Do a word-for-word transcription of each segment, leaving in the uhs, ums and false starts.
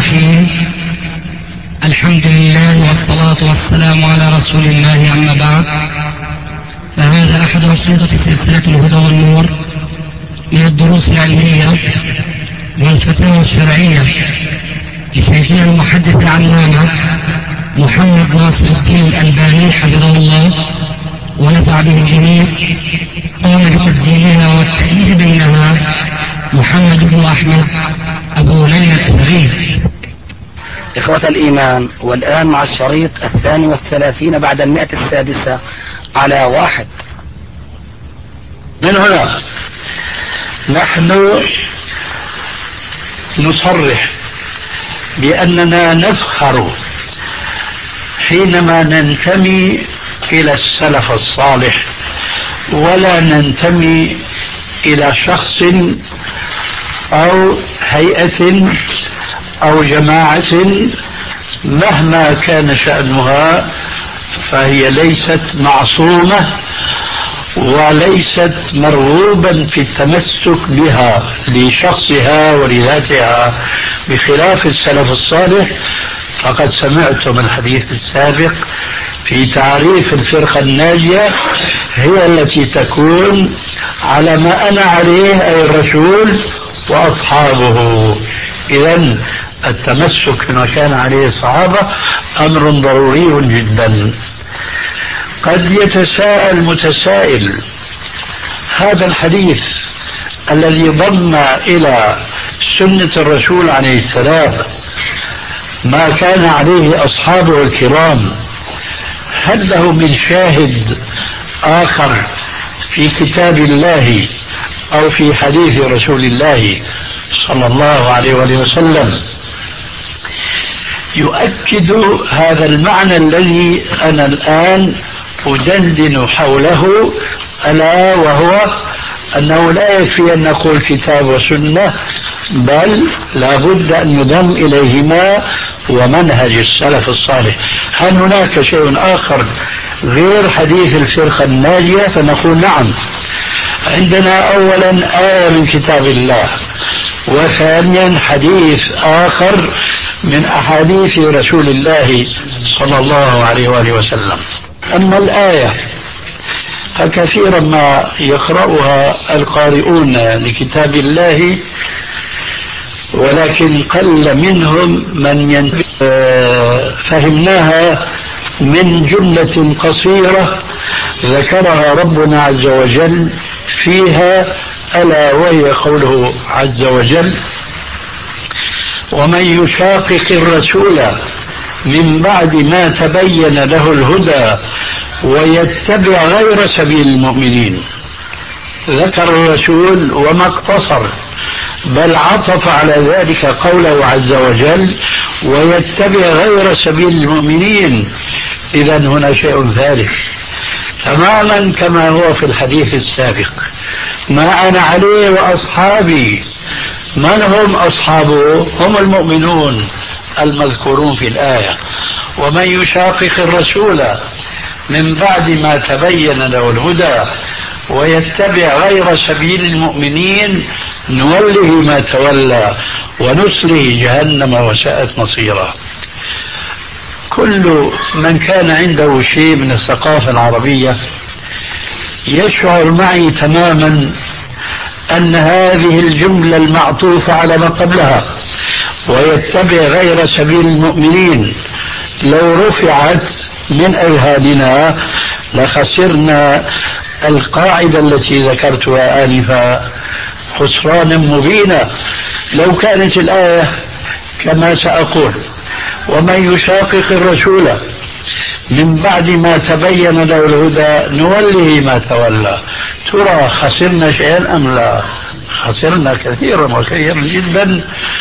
الرحيم. الحمد لله والصلاة والسلام على رسول الله، أما بعد، فهذا أحد أنشطة سلسلة الهدى والنور من الدروس العلمية والفتاوى الشرعية لشيخنا المحدث العلامة محمد ناصر الدين الألباني حفظه الله ونفع به الجميع. قام بتسجيلها والتأليف بينها محمد بن أحمد أبو ليلى الأثري. إخوة الإيمان، والآن مع الشريط الثاني والثلاثين بعد المئة السادسة على واحد. من هنا نحن نصرح بأننا نفخر حينما ننتمي إلى السلف الصالح، ولا ننتمي إلى شخص أو هيئة أو جماعة مهما كان شأنها، فهي ليست معصومة وليست مرغوبا في التمسك بها لشخصها ولذاتها، بخلاف السلف الصالح. فقد سمعتم الحديث السابق في تعريف الفرقة الناجية، هي التي تكون على ما أنا عليه أي الرسول وأصحابه. إذن التمسك بما كان عليه الصحابة أمر ضروري جدا. قد يتساءل متسائل، هذا الحديث الذي ضم إلى سنة الرسول عليه السلام ما كان عليه أصحابه الكرام، هل له من شاهد آخر في كتاب الله أو في حديث رسول الله صلى الله عليه وآله وسلم يؤكد هذا المعنى الذي أنا الآن أدندن حوله، ألا وهو أنه لا يكفي أن نقول كتاب وسنة، بل لا بد أن يضم إليهما ومنهج السلف الصالح. هل هناك شيء آخر غير حديث الفرقة الناجية؟ فنقول نعم، عندنا أولا آية من كتاب الله، وثانيا حديث آخر من أحاديث رسول الله صلى الله عليه وآله وسلم. أما الآية فكثيرا ما يقرأها القارئون لكتاب الله، ولكن قل منهم من ينتبه. فهمناها من جملة قصيرة ذكرها ربنا عز وجل فيها، ألا وهي قوله عز وجل: ومن يشاقق الرسول من بعد ما تبين له الهدى ويتبع غير سبيل المؤمنين. ذكر الرسول وما اقتصر، بل عطف على ذلك قوله عز وجل: ويتبع غير سبيل المؤمنين. إذن هنا شيء ثالث تماما كما هو في الحديث السابق: ما أنا عليه وأصحابي. من هم أصحابه؟ هم المؤمنون المذكورون في الآية. ومن يشاقق الرسول من بعد ما تبين له الهدى ويتبع غير سبيل المؤمنين نوله ما تولى ونصله جهنم وساءت مصيرا. كل من كان عنده شيء من الثقافة العربية يشعر معي تماما أن هذه الجملة المعطوفة على ما قبلها ويتبع غير سبيل المؤمنين لو رفعت من أذهاننا لخسرنا القاعدة التي ذكرتها آنفا خسرانا مبينا. لو كانت الآية كما سأقول: ومن يشاقق الرسول من بعد ما تبين له الهدى نوله ما تولى، ترى خسرنا شيئا أم لا؟ خسرنا كثيرا وكثيرا جدا.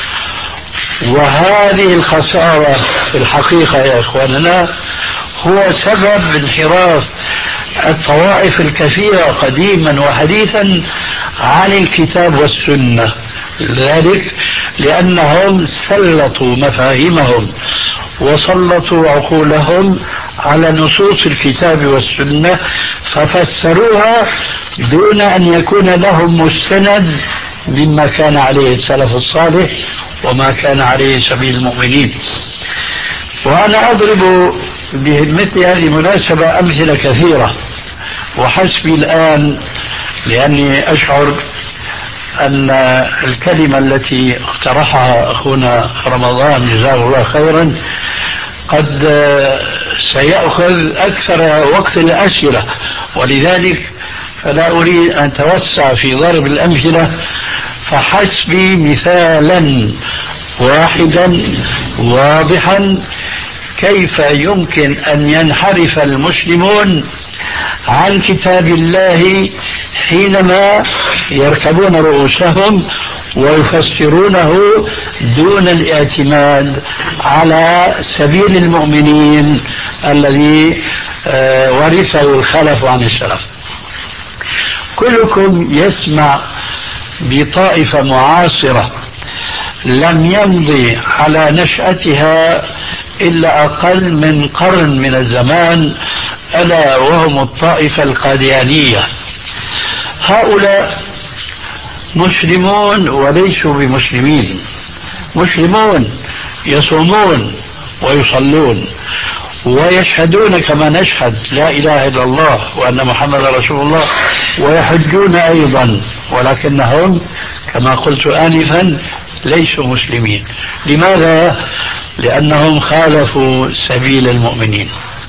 وهذه الخسارة في الحقيقة يا إخواننا هو سبب انحراف الطوائف الكثيرة قديما وحديثا عن الكتاب والسنة. ذلك لأنهم سلطوا مفاهيمهم وسلطوا عقولهم على نصوص الكتاب والسنة، ففسروها دون أن يكون لهم مستند مما كان عليه السلف الصالح وما كان عليه سبيل المؤمنين. وأنا أضرب بمثل هذه المناسبة أمثلة كثيرة، وحسبي الآن لأني أشعر أن الكلمة التي اقترحها أخونا رمضان جزاه الله خيرا قد سيأخذ أكثر وقت الأسئلة، ولذلك فلا أريد أن أتوسع في ضرب الأمثلة، فحسبي مثالا واحدا واضحا كيف يمكن أن ينحرف المسلمون عن كتاب الله حينما يركبون رؤوسهم ويفسرونه دون الاعتماد على سبيل المؤمنين الذي ورثه الخلف عن السلف. كلكم يسمع بطائفة معاصرة لم يمضي على نشأتها إلا أقل من قرن من الزمان، ألا وهم الطائفة القاديانية. هؤلاء مسلمون وليسوا بمسلمين، مسلمون يصومون ويصلون ويشهدون كما نشهد لا إله إلا الله وأن محمد رسول الله، ويحجون أيضا، ولكنهم كما قلت آنفا ليسوا مسلمين. لماذا؟ لأنهم خالفوا سبيل المؤمنين،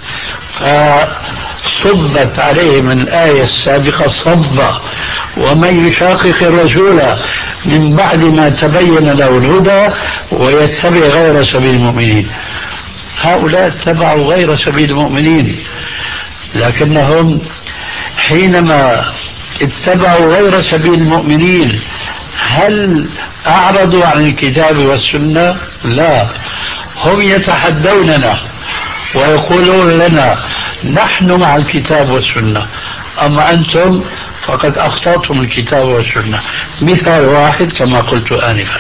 فصبت عليهم الآية السابقة صبة: ومن يشاقق الرسول من بعد ما تبين له الهدى ويتبع غير سبيل المؤمنين. هؤلاء اتبعوا غير سبيل المؤمنين، لكنهم حينما اتبعوا غير سبيل المؤمنين هل أعرضوا عن الكتاب والسنة؟ لا، هم يتحدوننا ويقولون لنا نحن مع الكتاب والسنة، أما أنتم فقد أخطأتم الكتاب والسنة. مثال واحد كما قلت آنفا،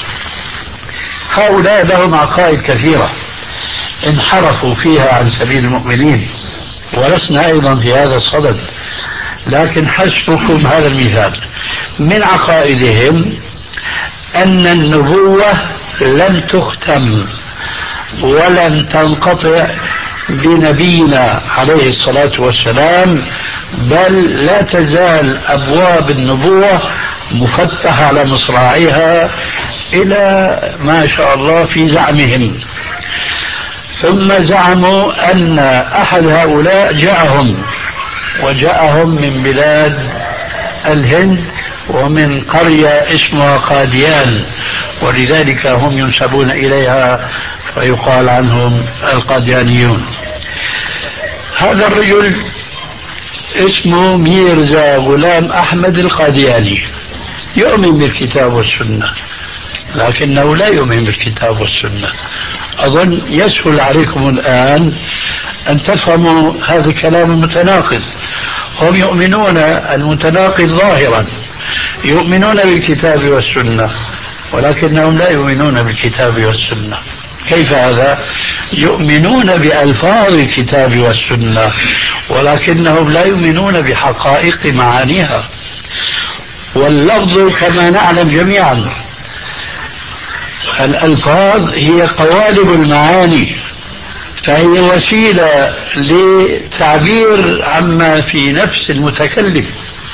هؤلاء لهم عقائد كثيرة انحرفوا فيها عن سبيل المؤمنين، ولسنا أيضا في هذا الصدد، لكن حسبكم هذا المثال. من عقائدهم أن النبوة لن تختم ولن تنقطع بنبينا عليه الصلاة والسلام، بل لا تزال أبواب النبوة مفتحة على مصراعيها إلى ما شاء الله في زعمهم. ثم زعموا أن أحد هؤلاء جاءهم وجاءهم من بلاد الهند ومن قرية اسمها قاديان، ولذلك هم ينسبون إليها فيقال عنهم القاديانيون. هذا الرجل اسمه ميرزا غلام أحمد القادياني، يؤمن بالكتاب والسنة، لكنه لا يؤمن بالكتاب والسنة. أظن يسهل عليكم الآن أن تفهموا هذا الكلام المتناقض. هم يؤمنون المتناقض ظاهرا، يؤمنون بالكتاب والسنة، ولكنهم لا يؤمنون بالكتاب والسنة. كيف هذا؟ يؤمنون بألفاظ الكتاب والسنة، ولكنهم لا يؤمنون بحقائق معانيها. واللفظ كما نعلم جميعا الألفاظ هي قوالب المعاني، فهي وسيلة لتعبير عما في نفس المتكلم،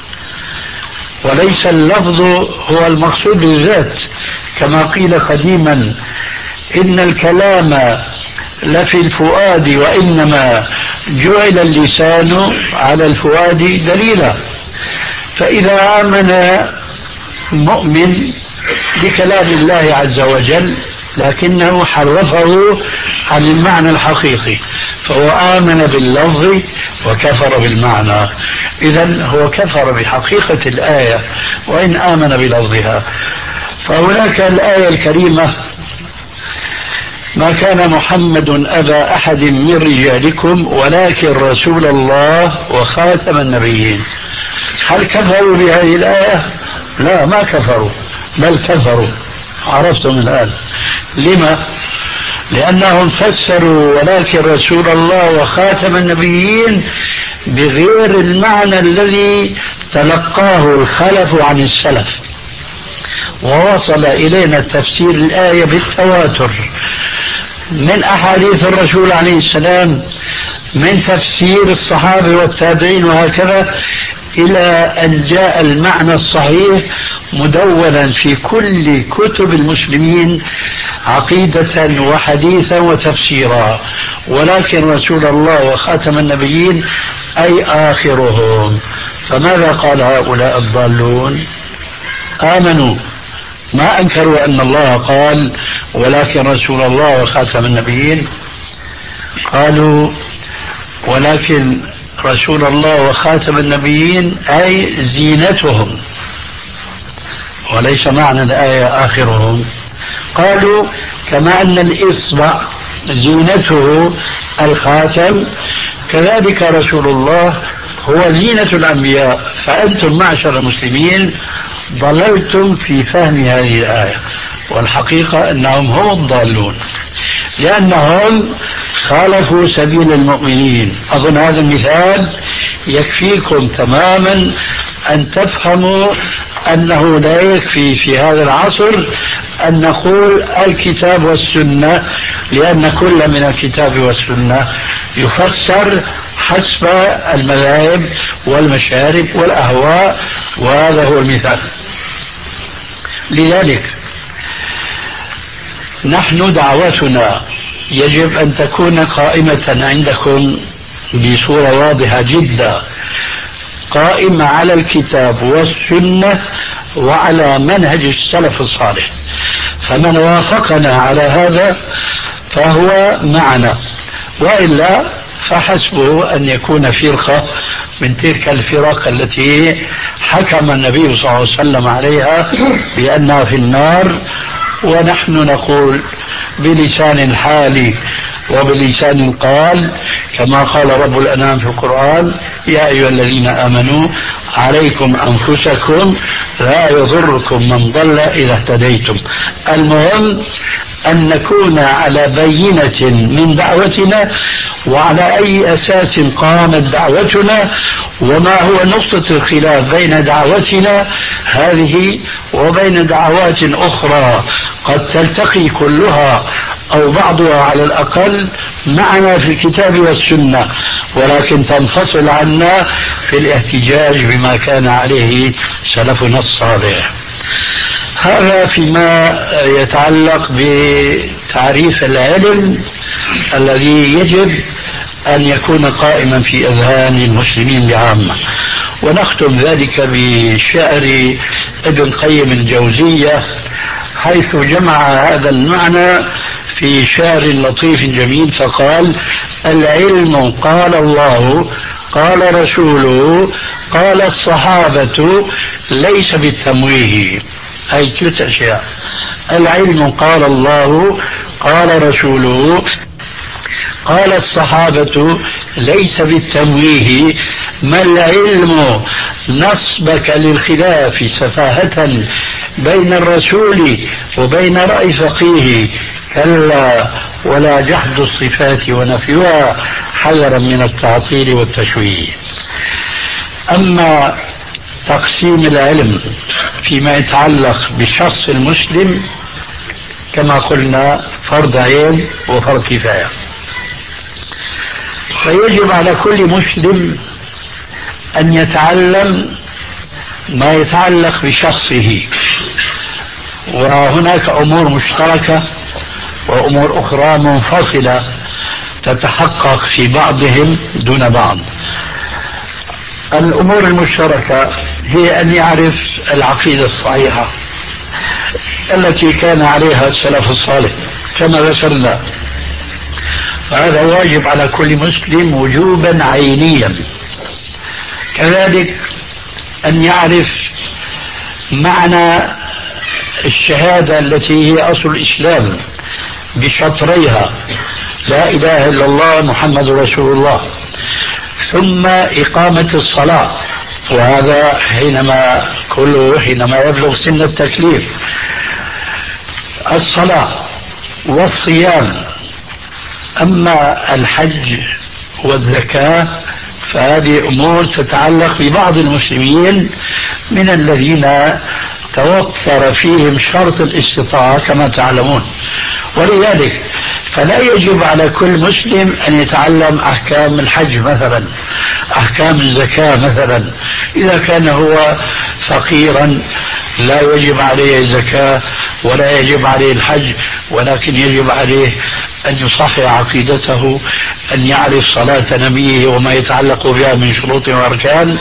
وليس اللفظ هو المقصود بالذات. كما قيل قديما: إن الكلام لفي الفؤاد وإنما جعل اللسان على الفؤاد دليلا. فإذا آمن مؤمن بكلام الله عز وجل لكنه حرفه عن المعنى الحقيقي فهو آمن باللفظ وكفر بالمعنى، إذن هو كفر بحقيقة الآية وإن آمن بلفظها. فهناك الآية الكريمة: ما كان محمد أبا أحد من رجالكم ولكن رسول الله وخاتم النبيين. هل كفروا بهذه الآية؟ لا، ما كفروا، بل كفروا. عرفتم الآن لما؟ لأنهم فسروا ولكن رسول الله وخاتم النبيين بغير المعنى الذي تلقاه الخلف عن السلف. ووصل إلينا تفسير الآية بالتواتر من أحاديث الرسول عليه السلام، من تفسير الصحابة والتابعين وهكذا، إلى أن جاء المعنى الصحيح مدونا في كل كتب المسلمين عقيدة وحديثا وتفسيرا. ولكن رسول الله وخاتم النبيين أي آخرهم. فماذا قال هؤلاء الضالون؟ آمنوا، ما أنكروا أن الله قال ولكن رسول الله وخاتم النبيين، قالوا ولكن رسول الله وخاتم النبيين أي زينتهم، وليس معنى الآية آخرهم. قالوا كما أن الإصبع زينته الخاتم، كذلك رسول الله هو زينة الأنبياء. فأنتم معشر المسلمين ضللتم في فهم هذه الآية، والحقيقة أنهم هم الضالون، لأنهم خالفوا سبيل المؤمنين. أظن هذا المثال يكفيكم تماما أن تفهموا أنه لا يكفي في هذا العصر أن نقول الكتاب والسنة، لأن كل من الكتاب والسنة يفسر حسب المذاهب والمشارب والأهواء، وهذا هو المثال. لذلك نحن دعوتنا يجب أن تكون قائمة عندكم بصورة واضحة جدا، قائمة على الكتاب والسنة وعلى منهج السلف الصالح. فمن وافقنا على هذا فهو معنا، وإلا فحسبه أن يكون فرقة من تلك الفرق التي حكم النبي صلى الله عليه وسلم عليها بأنها في النار، ونحن نقول بلسان الحال وبلسان قال كما قال رب الأنام في القرآن: يا أيها الذين آمنوا عليكم أنفسكم لا يضركم من ضل إذا اهتديتم. المهم أن نكون على بينة من دعوتنا وعلى أي أساس قامت دعوتنا، وما هو نقطة الخلاف بين دعوتنا هذه وبين دعوات أخرى قد تلتقي كلها أو بعضها على الأقل معنا في الكتاب والسنة، ولكن تنفصل عنا في الاحتجاج بما كان عليه سلفنا الصالح. هذا فيما يتعلق بتعريف العلم الذي يجب أن يكون قائما في أذهان المسلمين بعامة. ونختم ذلك بشعر ابن قيم الجوزية، حيث جمع هذا المعنى في شعر لطيف جميل، فقال: العلم قال الله قال رسوله قال الصحابة ليس بالتمويه. أي ثلاث أشياء: العلم قال الله قال رسوله قال الصحابة ليس بالتمويه. ما العلم نصبك للخلاف سفاهة بين الرسول وبين رأي فقيه، كلا ولا جحد الصفات ونفيها حذرا من التعطيل والتشويه. أما تقسيم العلم فيما يتعلق بالشخص المسلم كما قلنا فرض عين وفرض كفاية، فيجب على كل مسلم أن يتعلم ما يتعلق بشخصه، وهناك أمور مشتركة وأمور أخرى منفصلة تتحقق في بعضهم دون بعض. الأمور المشتركة هي أن يعرف العقيدة الصحيحة التي كان عليها السلف الصالح كما ذكرنا، فهذا واجب على كل مسلم وجوبا عينيا. كذلك أن يعرف معنى الشهادة التي هي أصل الإسلام بشطريها: لا إله إلا الله محمد رسول الله، ثم إقامة الصلاة، وهذا حينما كله حينما يبلغ سن التكليف، الصلاة والصيام. أما الحج والزكاة فهذه أمور تتعلق ببعض المسلمين من الذين توفر فيهم شرط الاستطاعة كما تعلمون. ولذلك فلا يجب على كل مسلم أن يتعلم أحكام الحج مثلا، أحكام الزكاة مثلا. إذا كان هو فقيرا لا يجب عليه الزكاة ولا يجب عليه الحج، ولكن يجب عليه أن يصحح عقيدته، أن يعرف صلاة نبيه وما يتعلق بها من شروط وأركان،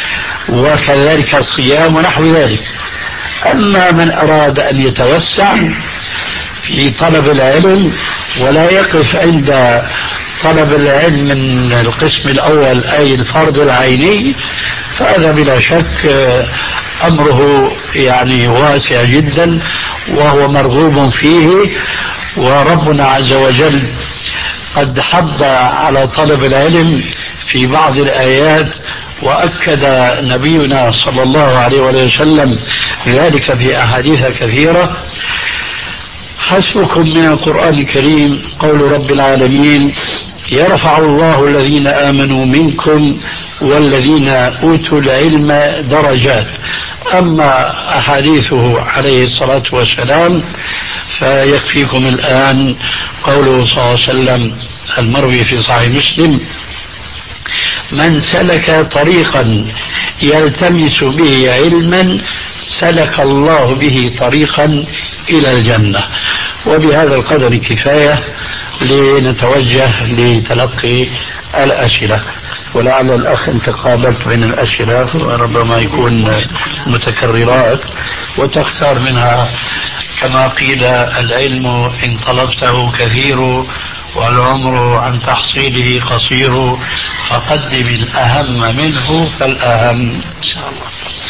وكذلك الصيام ونحو ذلك. أما من أراد أن يتوسع في طلب العلم ولا يقف عند طلب العلم من القسم الأول أي الفرض العيني، فهذا بلا شك أمره يعني واسع جدا وهو مرغوب فيه. وربنا عز وجل قد حض على طلب العلم في بعض الآيات، وأكد نبينا صلى الله عليه وسلم ذلك في أحاديث كثيرة. حسبكم من القرآن الكريم قول رب العالمين: يرفع الله الذين آمنوا منكم والذين أوتوا العلم درجات. أما أحاديثه عليه الصلاة والسلام فيكفيكم الآن قوله صلى الله عليه وسلم المروي في صحيح مسلم: من سلك طريقا يلتمس به علما سلك الله به طريقا إلى الجنة. وبهذا القدر كفاية لنتوجه لتلقي الأسئلة، ولعل الأخ انت قابلت بين الأسئلة وربما يكون متكررات وتختار منها. كما قيل: العلم إن طلبته كثير والعمر عن تحصيله قصير، فقدم الأهم منه فالأهم. إن شاء الله.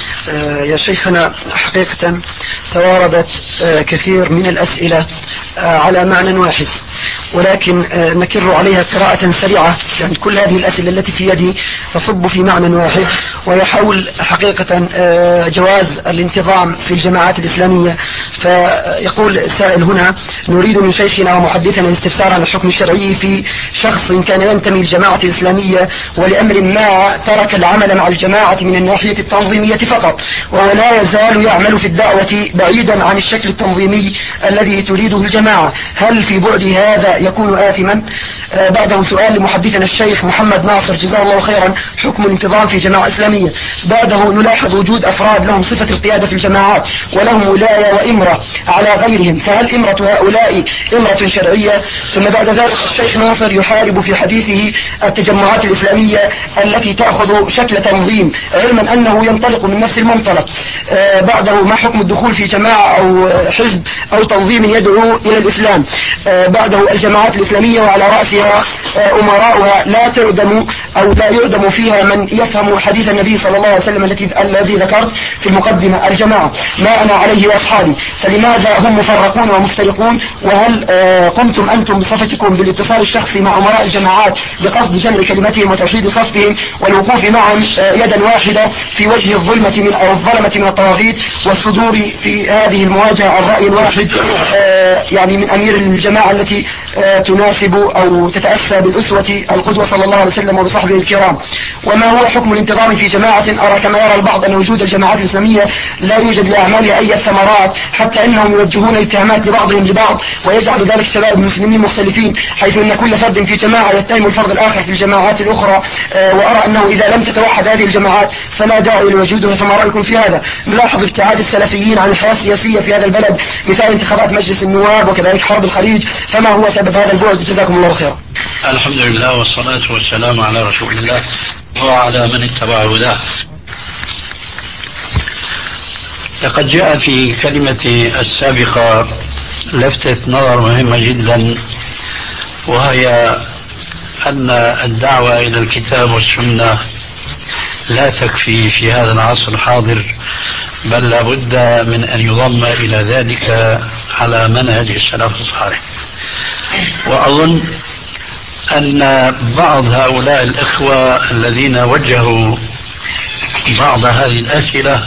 آه يا شيخنا، حقيقة تواردت آه كثير من الأسئلة آه على معنى واحد، ولكن آه نكر عليها قراءة سريعة. يعني كل هذه الأسئلة التي في يدي تصب في معنى واحد، ويحول حقيقة آه جواز الانتظام في الجماعات الإسلامية. فيقول السائل هنا: نريد من شيخنا ومحدثنا الاستفسار عن الحكم الشرعي في شخص كان ينتمي للجماعة الإسلامية ولأمر ما ترك العمل مع الجماعة من الناحية التنظيمية فقط، وهو لا يزال يعمل في الدعوة بعيدا عن الشكل التنظيمي الذي تريده الجماعة. هل في بعد هذا يكون آثما؟ آه بعده سؤال لمحدثنا الشيخ محمد ناصر جزاه الله خيرا: حكم الانتظام في جماعة إسلامية. بعده نلاحظ وجود أفراد لهم صفة القيادة في الجماعات ولهم ولاية وإمرة على غيرهم، فهل إمرة هؤلاء إمرة شرعية؟ ثم بعد ذلك الشيخ ناصر يحارب في حديثه التجمعات الإسلامية التي تأخذ شكل تنظيم، علما أنه ينطلق من نفس المنطلق. آه بعده: ما حكم الدخول في جماعة أو حزب أو تنظيم يدعو إلى الإسلام؟ آه بعده: الجماعات الإسلامية وعلى رأسها آه أمراؤها لا تعدم أو لا يعدم فيها من يفهم حديث النبي صلى الله عليه وسلم الذي الذي ذكرت في المقدمة: الجماعة ما أنا عليه وأصحابي. فلماذا هم مفرقون ومفترقون؟ وهل آه قمتم أنتم بصفتكم بالاتصال الشخصي مع أمراء الجماعات بقصد جمع كلمتهم وتوحيد صفهم والوقوف معهم آه يدا واحدة في وجه الظلمة من أو الظلمة من الطواغيت، والصدور في هذه المواجهة عن رأي واحد آه يعني من أمير الجماعة التي آه تناسب أو تتأسى بالأسوة القدوة صلى الله عليه وسلم وبصحبه الكرام؟ وما هو حكم الانتظام في جماعة أرى كما يرى البعض أن وجود الجماعات الإسلامية لا يوجد لأعمالها أي ثمرات، حتى أنهم يوجهون اتهامات لبعضهم لبعض، ويجعل ذلك شباب المسلمين مختلفين، حيث أن كل فرد في جماعة يتهم الفرد الآخر في الجماعات الأخرى. آه وأرى أنه إذا لم تتوحد هذه الجماعات فلا داعي لوجودها. فما رأيكم في هذا؟ نلاحظ ابتعاد السلفيين عن الحياة السياسية في هذا البلد، مثال انتخابات مجلس النواب وكذلك حرب الخليج، فما هو سبب هذا البعد؟ جزاكم الله خيرا. الحمد لله والصلاة والسلام على رسول الله وعلى من اتبع هداه. لقد جاء في كلمتي السابقة لفتة نظر مهمة جدا، وهي أن الدعوة إلى الكتاب والسنة لا تكفي في هذا العصر الحاضر، بل لابد من أن يضم إلى ذلك على منهج السلف الصالح. وأظن أن بعض هؤلاء الإخوة الذين وجهوا بعض هذه الأسئلة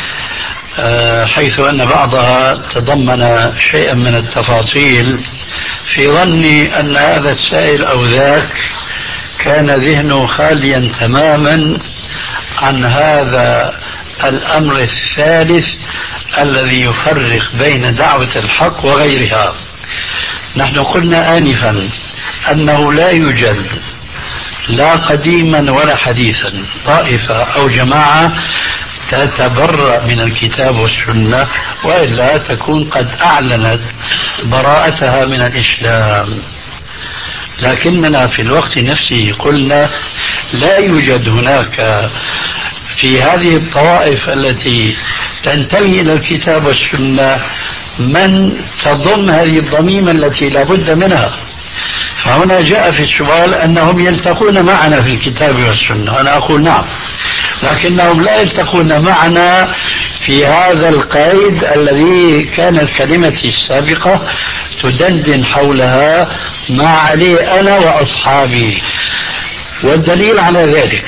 حيث أن بعضها تضمن شيئا من التفاصيل، في ظني أن هذا السائل أو ذاك كان ذهنه خاليا تماما عن هذا الأمر الثالث الذي يفرق بين دعوة الحق وغيرها. نحن قلنا آنفا أنه لا يوجد لا قديما ولا حديثا طائفة أو جماعة تتبرأ من الكتاب والسنة، وإلا تكون قد أعلنت براءتها من الإسلام. لكننا في الوقت نفسه قلنا لا يوجد هناك في هذه الطوائف التي تنتمي إلى الكتاب والسنة من تضم هذه الضميمة التي لا بد منها. فهنا جاء في السؤال أنهم يلتقون معنا في الكتاب والسنة، أنا أقول نعم، لكنهم لا يلتقون معنا في هذا القيد الذي كانت كلمتي السابقة تدندن حولها ما عليه أنا وأصحابي. والدليل على ذلك،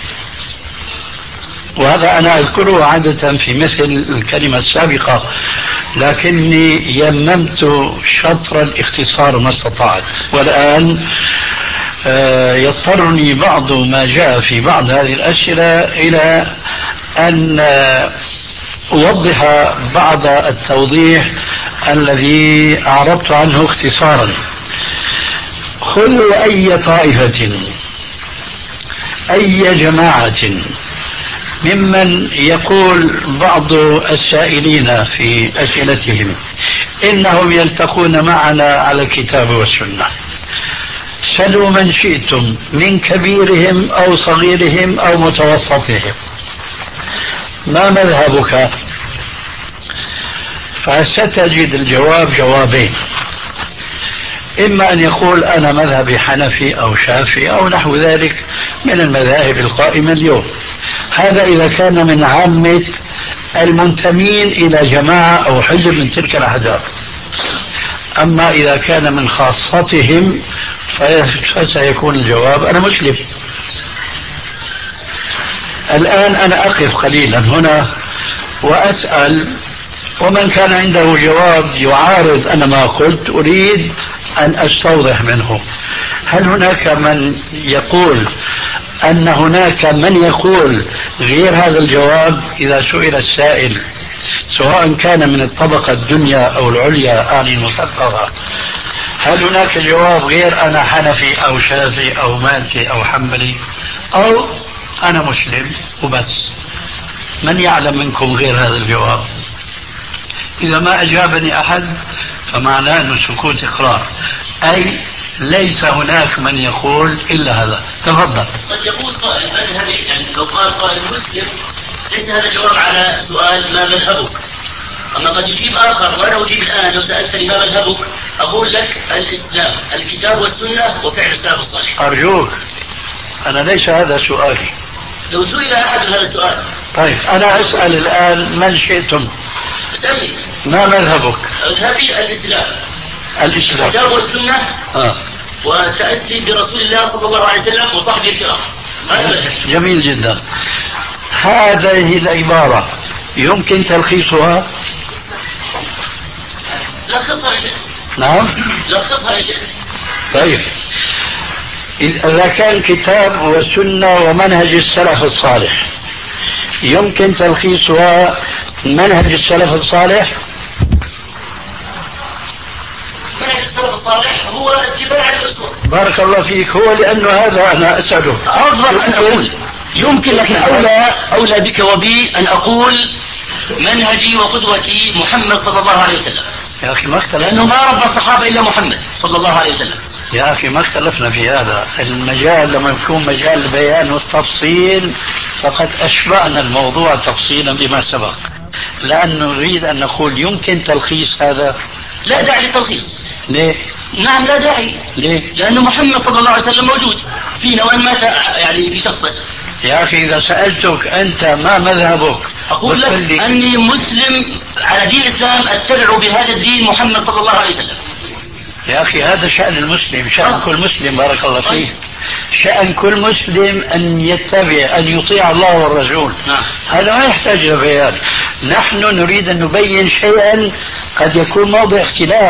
وهذا أنا أذكره عادة في مثل الكلمة السابقة، لكني يممت شطر الاختصار ما استطعت، والآن يضطرني بعض ما جاء في بعض هذه الأسئلة إلى أن أوضح بعض التوضيح الذي أعرضت عنه اختصارا. خذوا أي طائفة أي جماعة ممن يقول بعض السائلين في أسئلتهم إنهم يلتقون معنا على الكتاب والسنة، سلوا من شئتم من كبيرهم أو صغيرهم أو متوسطهم، ما مذهبك؟ فستجد الجواب جوابين، إما أن يقول أنا مذهبي حنفي أو شافعي أو نحو ذلك من المذاهب القائمة اليوم. هذا إذا كان من عامة المنتمين إلى جماعة أو حزب من تلك الأحزاب. أما إذا كان من خاصتهم فسيكون الجواب أنا مسلم. الآن أنا أقف قليلا هنا وأسأل، ومن كان عنده جواب يعارض أنا ما قلت أريد أن أستوضح منه. هل هناك من يقول أن هناك من يقول غير هذا الجواب إذا سئل السائل، سواء كان من الطبقة الدنيا أو العليا أعني المثقفة، هل هناك جواب غير أنا حنفي أو شافعي أو مالكي أو حنبلي أو أنا مسلم وبس؟ من يعلم منكم غير هذا الجواب؟ إذا ما أجابني أحد فمعناه أن السكوت إقرار، أي ليس هناك من يقول إلا هذا. تفضل. قد يقول قائل مذهبي، يعني لو قال قائل مسلم ليس هذا جواب على سؤال ما مذهبك، أما قد يجيب آخر، وأنا أجيب الآن لو سألتني ما مذهبك أقول لك الإسلام، الكتاب والسنة وفعل السلف الصالح. أرجوك، أنا ليس هذا سؤالي. لو سئل أحد هذا السؤال. طيب أنا أسأل الآن من شئتم. اسألني. ما مذهبك؟ مذهبي الإسلام. الإسلام. الكتاب والسنة. آه. وتأسي برسول الله صلى الله عليه وسلم وصحبه الكرام. جميل جدا. هذه العبارة يمكن تلخيصها؟ لخصها إن شئت. نعم. لخصها إن شئت. طيب إذا كان كتاب وسنة ومنهج السلف الصالح يمكن تلخيصها منهج السلف الصالح؟ منهج السلف الصالح هو اتباع الأسوة. بارك الله فيك. هو لأنه هذا أنا أسأله. أفضل أن أقول يمكن، لكن أولى أولى بك وبي أن أقول منهجي وقدوتي محمد صلى الله عليه وسلم. يا أخي ما اختلفنا، لأنه ما ربى الصحابة إلا محمد صلى الله عليه وسلم. يا أخي ما اختلفنا في هذا. المجال لما يكون مجال البيان والتفصيل فقد أشبعنا الموضوع تفصيلا بما سبق، لأن نريد أن نقول يمكن تلخيص هذا. لا داعي للتلخيص. ليه؟ نعم لا داعي. ليه؟ لأن محمد صلى الله عليه وسلم موجود فينا وإن مات يعني في شخصه. يا أخي إذا سألتك أنت ما مذهبك أقول لك أني مسلم على دين الإسلام، أتبع بهذا الدين محمد صلى الله عليه وسلم. يا أخي هذا شأن المسلم، شأن أه. كل مسلم بارك الله فيه. شأن كل مسلم أن يتبع أن يطيع الله والرسول. نعم. هذا ما يحتاج إلى بيان. نحن نريد أن نبين شيئا قد يكون موضع اختلاف،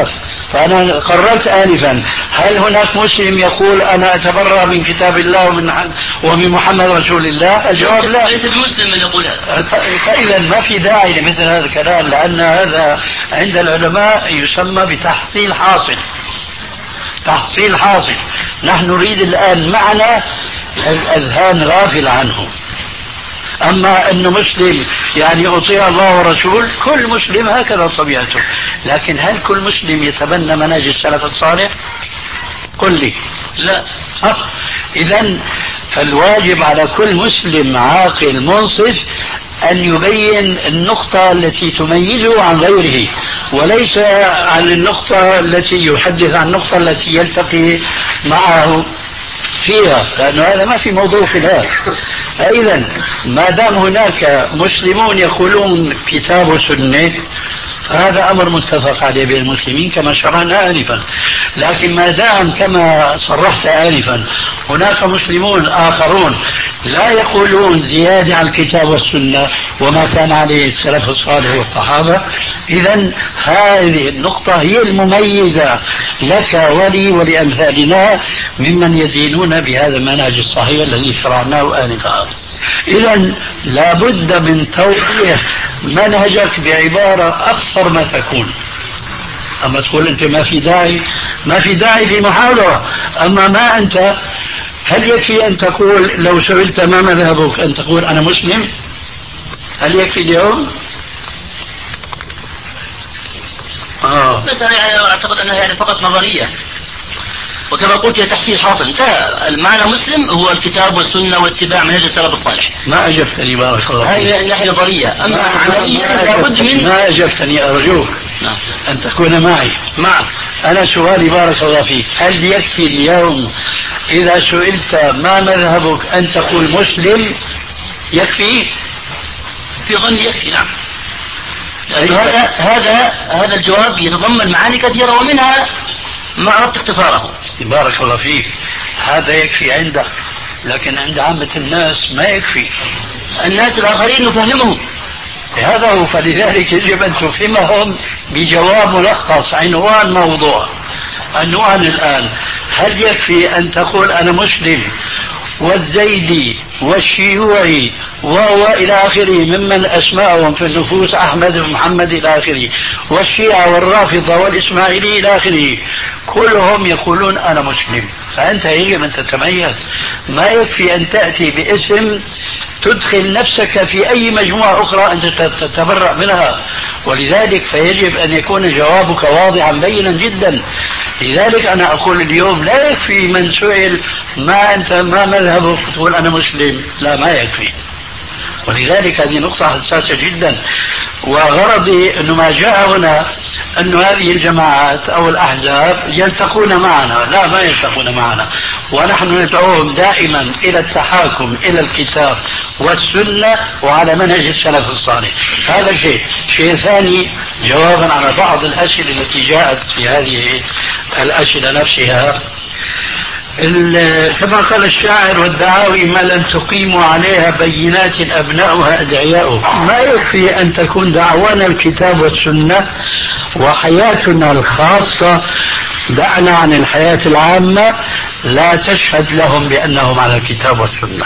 فأنا قررت آنفا هل هناك مسلم يقول أنا أتبرأ من كتاب الله ومن ومن محمد رسول الله؟ الجواب لا. ليس بمسلم من يقول هذا. فإذا ما في داعي لمثل هذا الكلام، لأن هذا عند العلماء يسمى بتحصيل حاصل. تحصيل حاصل. نحن نريد الآن معنى الأذهان غافلة عنه. أما أنه مسلم يعني أطيع الله ورسول، كل مسلم هكذا طبيعته. لكن هل كل مسلم يتبنى منهج السلف الصالح؟ قل لي. لا. إذا فالواجب على كل مسلم عاقل منصف أن يبين النقطة التي تميزه عن غيره، وليس عن النقطة التي يحدث عن النقطة التي يلتقي معه فيها، لأنه هذا ما في موضوع خلاف. فإذا ما دام هناك مسلمون يقولون كتاب وسنة هذا أمر متفق عليه بين المسلمين كما شرحنا آنفا. لكن ما دام كما صرحت آنفا هناك مسلمون آخرون لا يقولون زيادة على الكتاب والسنة وما كان عليه السلف الصالح والصحابة، إذن هذه النقطة هي المميزة لك ولي ولأمثالنا ممن يدينون بهذا المنهج الصحيح الذي شرعناه آنفا. إذن لابد من توضيح منهجك بعبارة أقصر ما تكون. أما تقول أنت ما في داعي، ما في داعي في محاضرة. أما ما أنت، هل يكفي أن تقول لو سئلت ما مذهبك أن تقول أنا مسلم؟ هل يكفي اليوم؟ آه. بس أنا يعني أعتقد أنها يعني فقط نظرية، وكما قلت هي تحصيل حاصل. انتهى. المعنى مسلم هو الكتاب والسنة واتباع منهج السلف الصالح. ما أجبتني بارك الله فيك. هذه ناحية نظرية. أما عملية لابد من ما أجبتني أرجوك نعم. أن تكون معي. معك. أنا سؤالي بارك الله فيك، هل يكفي اليوم إذا سئلت ما مذهبك أن تقول مسلم؟ يكفي؟ في ظني يكفي. نعم. هذا هذا هذا الجواب يتضمن معاني كثيرة ومنها ما أردت اختصاره. بارك الله فيك. هذا يكفي عندك، لكن عند عامة الناس ما يكفي. الناس الآخرين نفهمهم. هذا هو. فلذلك يجب أن تفهمهم بجواب ملخص عنوان موضوع. عنوان الآن هل يكفي أن تقول أنا مسلم والزيدي والشيوعي وإلى آخره ممن أسماءهم في النفوس أحمد ومحمد إلى آخره، والشيعة والرافضة والإسماعيلي إلى آخره، كلهم يقولون أنا مسلم. فأنت يجب أن تتميز. ما يكفي أن تأتي باسم تدخل نفسك في أي مجموعة أخرى أنت تتبرأ منها. ولذلك فيجب أن يكون جوابك واضحا بينا جدا. لذلك أنا أقول اليوم لا يكفي من سئل ما أنت ما مذهبك تقول أنا مسلم، لا ما يكفي. ولذلك هذه نقطة حساسة جدا. وغرضي أنه ما جاء هنا أن هذه الجماعات أو الأحزاب يلتقون معنا، لا ما يلتقون معنا، ونحن ندعوهم دائما إلى التحاكم إلى الكتاب والسنة وعلى منهج السلف الصالح. هذا شيء. شيء ثاني، جوابا على بعض الأسئلة التي جاءت في هذه الأسئلة نفسها، كما قال الشاعر والدعاوي ما لم تقيموا عليها بينات أبناؤها أدعياؤه. ما يكفي أن تكون دعوانا الكتاب والسنة وحياتنا الخاصة دعنا عن الحياة العامة لا تشهد لهم بأنهم على الكتاب والسنة.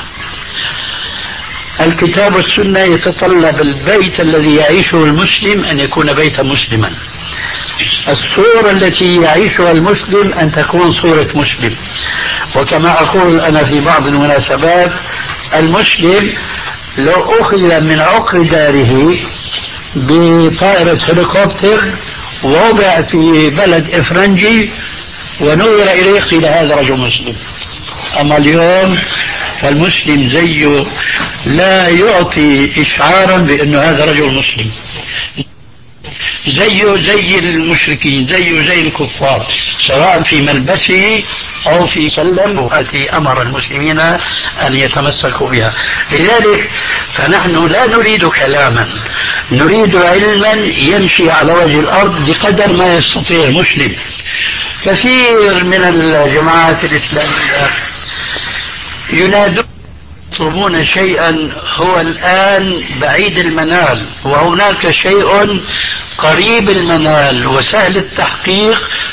الكتاب والسنة يتطلب البيت الذي يعيشه المسلم أن يكون بيتا مسلما. الصورة التي يعيشها المسلم أن تكون صورة مسلم. وكما أقول أنا في بعض المناسبات، المسلم لو أخذ من عقر داره بطائرة هليكوبتر ووضع في بلد إفرنجي ونظر إليه قيل هذا رجل مسلم. أما اليوم فالمسلم زيه لا يعطي إشعارا بأنه هذا رجل مسلم، زيه زي المشركين، زيه زي الكفار، سواء في ملبسه أو في سلم التي أمر المسلمين أن يتمسكوا بها. لذلك فنحن لا نريد كلاما، نريد علما يمشي على وجه الأرض بقدر ما يستطيع مسلم. كثير من الجماعات الإسلامية ينادون يطلبون شيئا هو الآن بعيد المنال، وهناك شيء قريب المنال وسهل التحقيق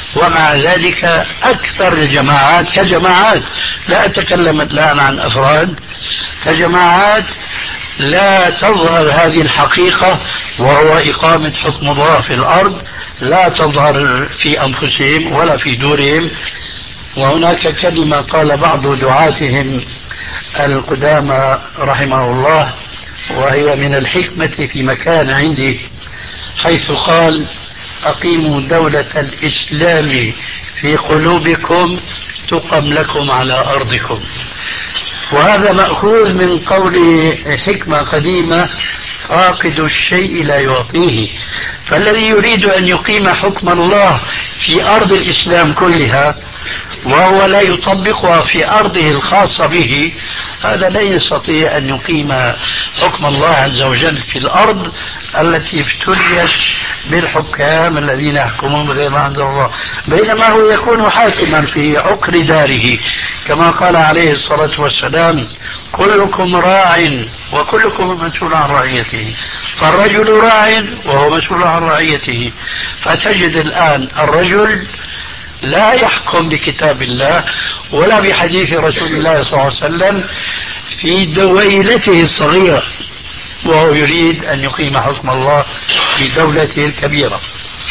ومع ذلك أكثر الجماعات كجماعات، لا أتكلم الآن عن أفراد، كجماعات لا تظهر هذه الحقيقة، وهو إقامة حكم الله في الأرض، لا تظهر في أنفسهم ولا في دورهم. وهناك كلمة قال بعض دعاتهم القدامى رحمه الله، وهي من الحكمة في مكان عندي، حيث قال: أقيموا دولة الإسلام في قلوبكم تقم لكم على أرضكم. وهذا مأخوذ من قول حكمة قديمة: فاقد الشيء لا يعطيه. فالذي يريد أن يقيم حكم الله في أرض الإسلام كلها وهو لا يطبقها في أرضه الخاصة به، هذا لا يستطيع أن يقيم حكم الله عز وجل في الأرض التي ابتليت بالحكام الذين يحكمون بغير ما أنزل الله، بينما هو يكون حاكما في عقر داره، كما قال عليه الصلاة والسلام: كلكم راع وكلكم مسؤول عن رعيته. فالرجل راع وهو مسؤول عن رعيته. فتجد الآن الرجل لا يحكم بكتاب الله ولا بحديث رسول الله صلى الله عليه وسلم في دويلته الصغيرة، وهو يريد أن يقيم حكم الله في دولته الكبيرة.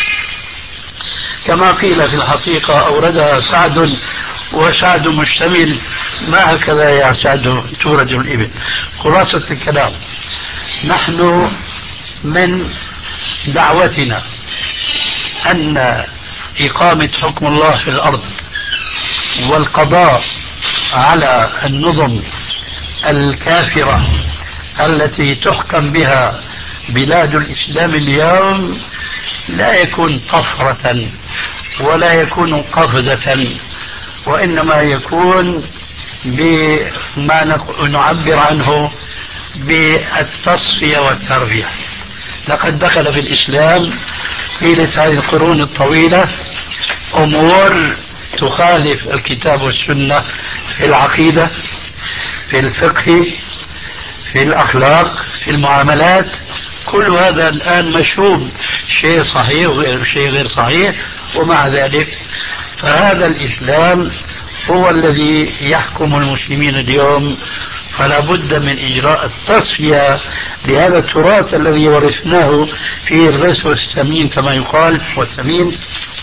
كما قيل في الحقيقة أوردها سعد، وسعد مشتمل، ما هكذا يا سعد تورد الإبل. خلاصة الكلام: نحن من دعوتنا أن إقامة حكم الله في الأرض والقضاء على النظم الكافرة التي تحكم بها بلاد الإسلام اليوم لا يكون طفرة ولا يكون قفزة، وإنما يكون بما نعبر عنه بالتصفية والتربية. لقد دخل في الإسلام طيلة هذه القرون الطويلة أمور تخالف الكتاب والسنة في العقيدة، في الفقه، في الأخلاق، في المعاملات. كل هذا الآن مشوب، شيء صحيح وشيء غير صحيح. ومع ذلك فهذا الإسلام هو الذي يحكم المسلمين اليوم. فلا بد من إجراء التصفية لهذا التراث الذي ورثناه فيه الرث والثمين كما يقال، والثمين.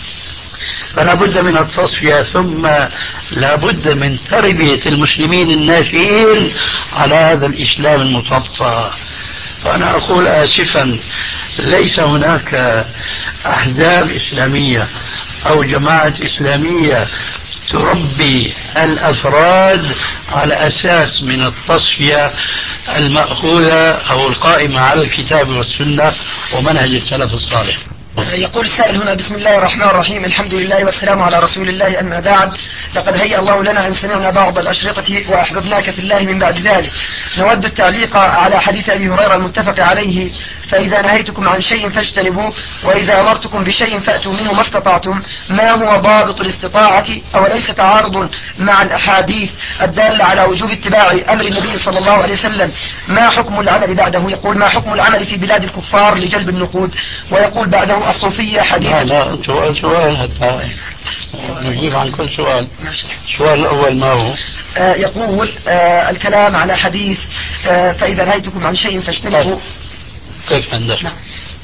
فلا بد من التصفية، ثم لا بد من تربية المسلمين الناشئين على هذا الإسلام المطفى. فأنا أقول آسفا، ليس هناك أحزاب إسلامية أو جماعة إسلامية تربي الأفراد على أساس من التصفية المأخوذة أو القائمة على الكتاب والسنة ومنهج السلف الصالح. يقول السائل هنا: بسم الله الرحمن الرحيم، الحمد لله والسلام على رسول الله، أما بعد، لقد هيأ الله لنا أن سمعنا بعض الأشرطة وأحببناك في الله من بعد ذلك. نود التعليق على حديث أبي هريرة المتفق عليه: فإذا نهيتكم عن شيء فاجتنبوه، وإذا أمرتكم بشيء فأتوا منه ما استطعتم. ما هو ضابط الاستطاعة؟ أوليس تعارض مع الأحاديث الدالة على وجوب اتباع أمر النبي صلى الله عليه وسلم؟ ما حكم العمل بعده؟ يقول: ما حكم العمل في بلاد الكفار لجلب النقود؟ ويقول بعده: الصوفية حديث. لا لا سؤال سؤال حتى نجيب عن كل سؤال. السؤال الأول ما هو؟ آه يقول آه الكلام على حديث آه فإذا نهيتكم عن شيء فاجتنبوه. كيف عندك؟ نعم.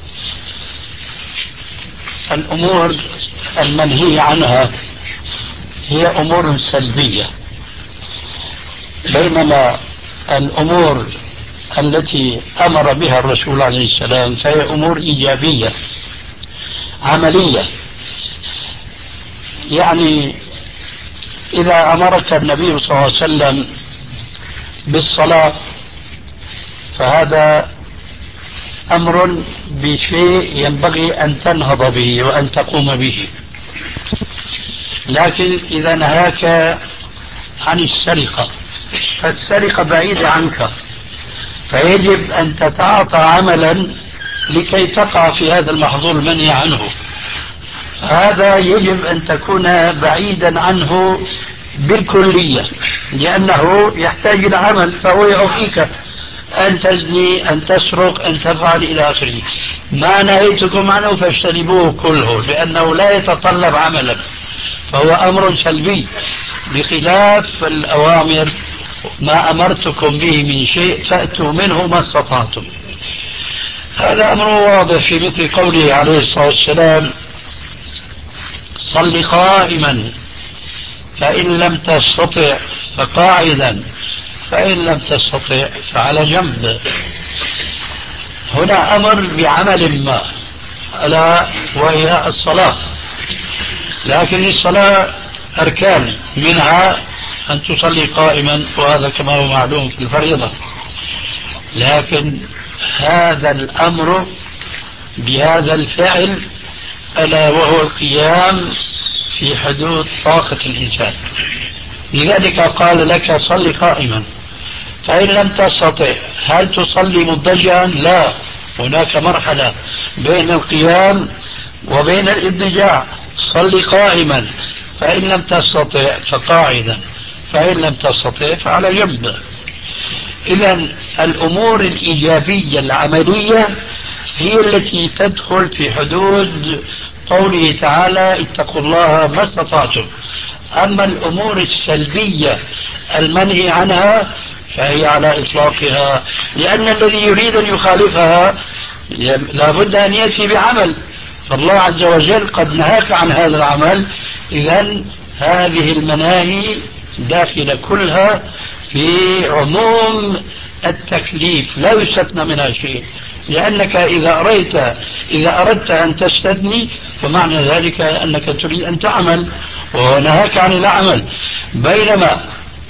الأمور المنهي عنها هي أمور سلبية، بينما الأمور التي أمر بها الرسول عليه السلام فهي أمور إيجابية عملية. يعني إذا أمرك النبي صلى الله عليه وسلم بالصلاة فهذا أمر بشيء ينبغي أن تنهض به وأن تقوم به. لكن إذا نهاك عن السرقة فالسرقة بعيدة عنك، فيجب أن تتعاطى عملا لكي تقع في هذا المحظور المنهي عنه. هذا يجب أن تكون بعيدا عنه بالكلية، لأنه يحتاج إلى عمل، فهو يعطيك أن تزني، أن تسرق، أن تفعل إلى آخره. ما نهيتكم عنه فاجتنبوه كله، لأنه لا يتطلب عملا، فهو أمر سلبي، بخلاف الأوامر ما أمرتكم به من شيء فأتوا منه ما استطعتم. هذا أمر واضح في مثل قوله عليه الصلاة والسلام: صل قائما، فإن لم تستطع فقاعدا، فإن لم تستطع فعلى جنب. هنا أمر بعمل ما، ألا وهي الصلاة، لكن الصلاة أركان، منها أن تصلي قائما، وهذا كما هو معلوم في الفريضة. لكن هذا الأمر بهذا الفعل ألا وهو القيام في حدود طاقة الإنسان، لذلك قال لك صل قائما. فإن لم تستطع هل تصلي مضطجعا؟ لا، هناك مرحلة بين القيام وبين الإضطجاع. صل قائما، فإن لم تستطع فقاعدا، فإن لم تستطع فعلى جنب. إذن الأمور الإيجابية العملية هي التي تدخل في حدود قوله تعالى: اتقوا الله ما استطعتم. أما الأمور السلبية المنهي عنها فهي على إطلاقها، لأن الذي يريد أن يخالفها لابد أن يأتي بعمل، فالله عز وجل قد نهاك عن هذا العمل. إذن هذه المناهي داخلة كلها في عموم التكليف، لا يستثنى منها شيء، لأنك إذا أردت إذا أردت أن تستثني فمعنى ذلك أنك تريد أن تعمل، ونهاك عن العمل. بينما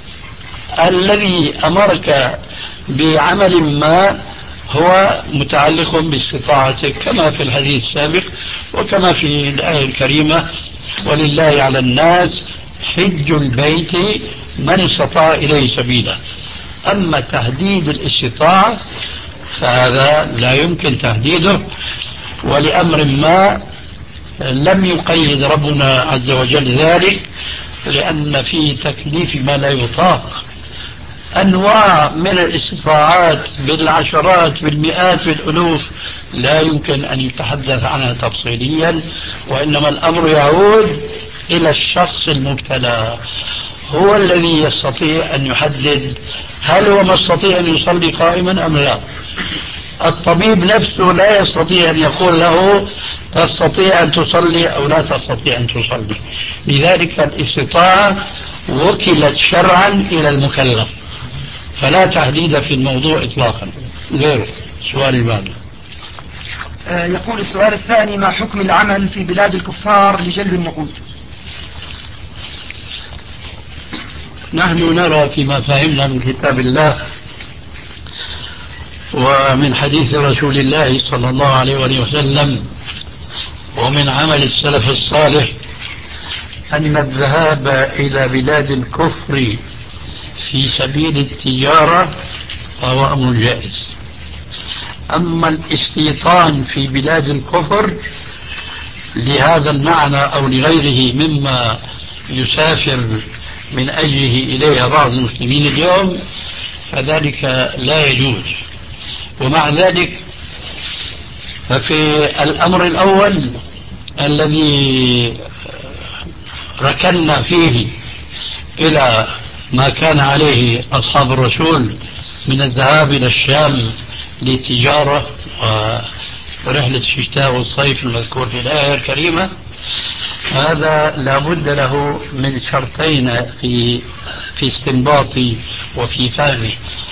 الذي أمرك بعمل ما هو متعلق باستطاعتك، كما في الحديث السابق وكما في الآية الكريمة: ولله على الناس حج البيت من استطاع إليه سبيلا. أما تهديد الاستطاعة فهذا لا يمكن تهديده، ولأمر ما لم يقيد ربنا عز وجل ذلك، لأن في تكليف ما لا يطاق أنواع من الاستطاعات بالعشرات بالمئات بالألوف لا يمكن أن يتحدث عنها تفصيليا، وإنما الأمر يعود إلى الشخص المبتلى، هو الذي يستطيع أن يحدد هل هو مستطيع أن يصلي قائما أم لا. الطبيب نفسه لا يستطيع أن يقول له تستطيع أن تصلي أو لا تستطيع أن تصلي. لذلك الاستطاعة وكلت شرعا إلى المكلف، فلا تحديد في الموضوع إطلاقا. غير سؤال بعد. يقول السؤال الثاني: ما حكم العمل في بلاد الكفار لجلب النقود؟ نحن نرى فيما فهمنا من كتاب الله ومن حديث رسول الله صلى الله عليه وسلم ومن عمل السلف الصالح أن الذهاب إلى بلاد الكفر في سبيل التجارة فهو أمر جائز. أما الاستيطان في بلاد الكفر لهذا المعنى أو لغيره مما يسافر من أجله إليها بعض المسلمين اليوم فذلك لا يجوز. ومع ذلك ففي الأمر الأول الذي ركنا فيه إلى ما كان عليه أصحاب الرسول من الذهاب إلى الشام للتجارة ورحلة الشتاء والصيف المذكور في الآية الكريمة، هذا لابد له من شرطين في في استنباطه وفي فهمه،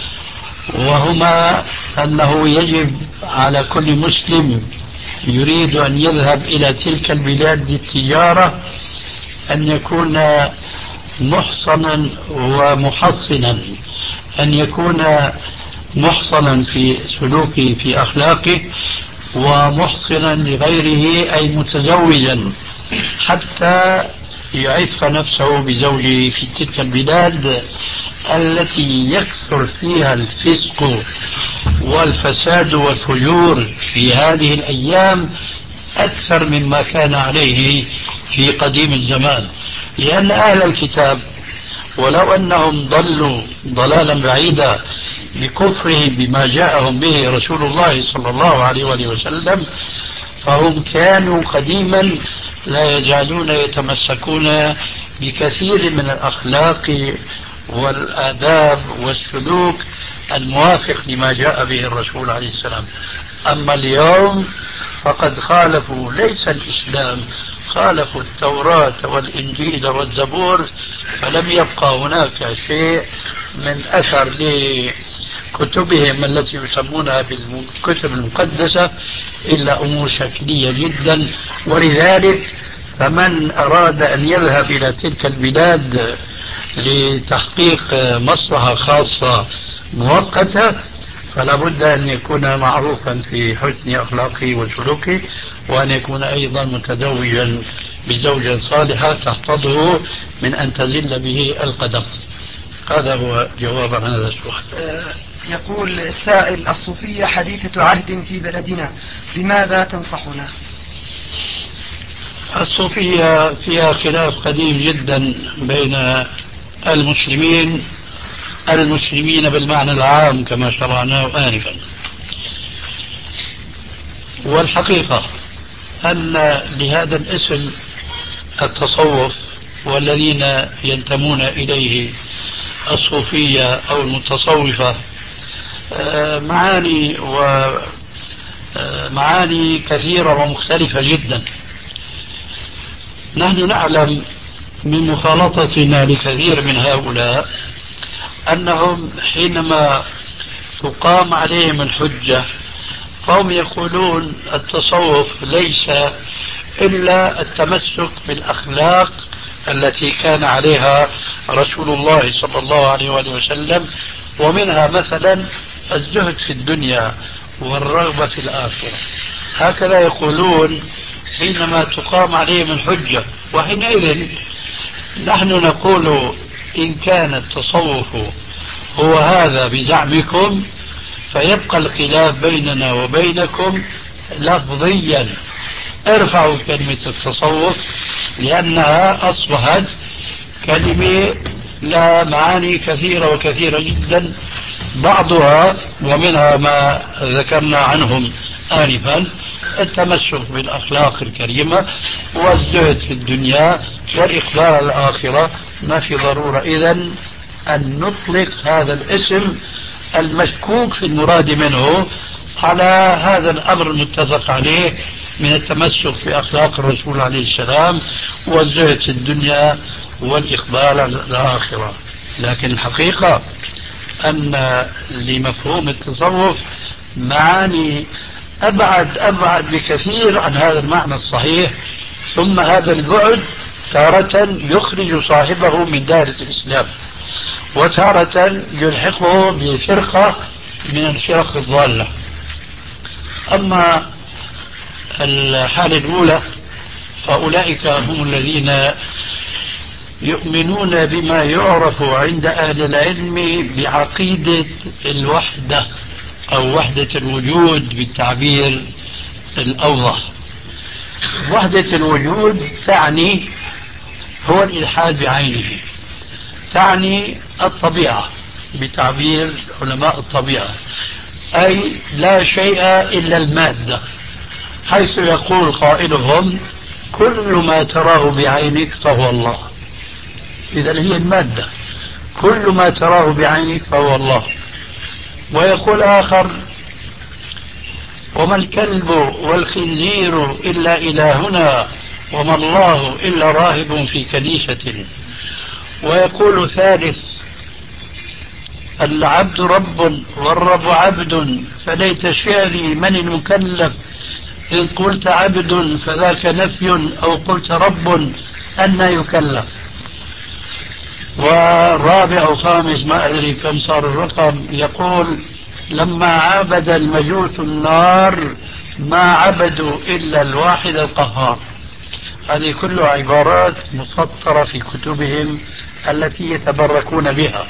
وهما أنه يجب على كل مسلم يريد أن يذهب إلى تلك البلاد للتجارة أن يكون محصنا ومحصنا، أن يكون محصنا في سلوكه في أخلاقه ومحصنا لغيره أي متزوجا حتى يعف نفسه بزوجه في تلك البلاد التي يكثر فيها الفسق والفساد والفجور في هذه الأيام أكثر مما كان عليه في قديم الزمان. لأن أهل الكتاب ولو أنهم ضلوا ضلالا بعيدا بكفرهم بما جاءهم به رسول الله صلى الله عليه وآله وسلم، فهم كانوا قديما لا يزالون يتمسكون بكثير من الأخلاق والآداب والسلوك الموافق لما جاء به الرسول عليه السلام. أما اليوم فقد خالفوا ليس الإسلام، خالفوا التوراة والإنجيل والزبور، فلم يبقى هناك شيء من أثر لكتبهم التي يسمونها بالكتب المقدسة إلا أمور شكلية جدا. ولذلك فمن أراد أن يذهب إلى تلك البلاد لتحقيق مصلحة خاصة مؤقتة فلا بد أن يكون معروفا في حسن أخلاقه وسلوكه، وأن يكون أيضا متزوجا بزوجة صالحة تحفظه من أن تزل به القدم. هذا هو جواب عن هذا السؤال. يقول السائل: الصوفية حديثة عهد في بلدنا، بماذا تنصحنا؟ الصوفية فيها خلاف قديم جدا بين المسلمين المسلمين بالمعنى العام كما شرعناه آنفا. والحقيقة أن لهذا الاسم التصوف والذين ينتمون إليه الصوفية أو المتصوفة معاني ومعاني كثيرة ومختلفة جدا. نحن نعلم من مخالطتنا لكثير من هؤلاء أنهم حينما تقام عليهم الحجة فهم يقولون التصوف ليس إلا التمسك بالأخلاق التي كان عليها رسول الله صلى الله عليه وآله وسلم، ومنها مثلا الزهد في الدنيا والرغبة في الآخرة. هكذا يقولون حينما تقام عليهم الحجة. وحينئذ نحن نقول إن كان التصوف هو هذا بزعمكم فيبقى الخلاف بيننا وبينكم لفظيا. ارفعوا كلمة التصوف لأنها أصبحت كلمة لها معاني كثيرة وكثيرة جدا، بعضها ومنها ما ذكرنا عنهم آنفا التمسك بالأخلاق الكريمة والزهد في الدنيا والإقبال على الآخرة. ما في ضرورة إذن أن نطلق هذا الاسم المشكوك في المراد منه على هذا الأمر المتفق عليه من التمسك بأخلاق الرسول عليه السلام والزهد في الدنيا والإقبال على الآخرة. لكن الحقيقة أن لمفهوم التصوف معاني أبعد أبعد بكثير عن هذا المعنى الصحيح، ثم هذا البعد تارة يخرج صاحبه من دائرة الإسلام وتارة يلحقه بفرقة من الفرق الضالة. أما الحالة الأولى فأولئك هم الذين يؤمنون بما يعرف عند أهل العلم بعقيدة الوحدة أو وحدة الوجود بالتعبير الأوضح. وحدة الوجود تعني هو الإلحاد بعينه، تعني الطبيعة بتعبير علماء الطبيعة، أي لا شيء إلا المادة، حيث يقول قائلهم كل ما تراه بعينك فهو الله. إذا هي المادة، كل ما تراه بعينك فهو الله. ويقول آخر وما الكلب والخنزير إلا إلهنا وما الله إلا راهب في كنيسة. ويقول ثالث العبد رب والرب عبد فليت شعري من المكلف إن قلت عبد فذاك نفي أو قلت رب أن يكلف. والرابع وخامس ما أدري كم صار الرقم يقول لما عبد المجوس النار ما عبدوا إلا الواحد القهار. هذه كلها عبارات مسطرة في كتبهم التي يتبركون بها.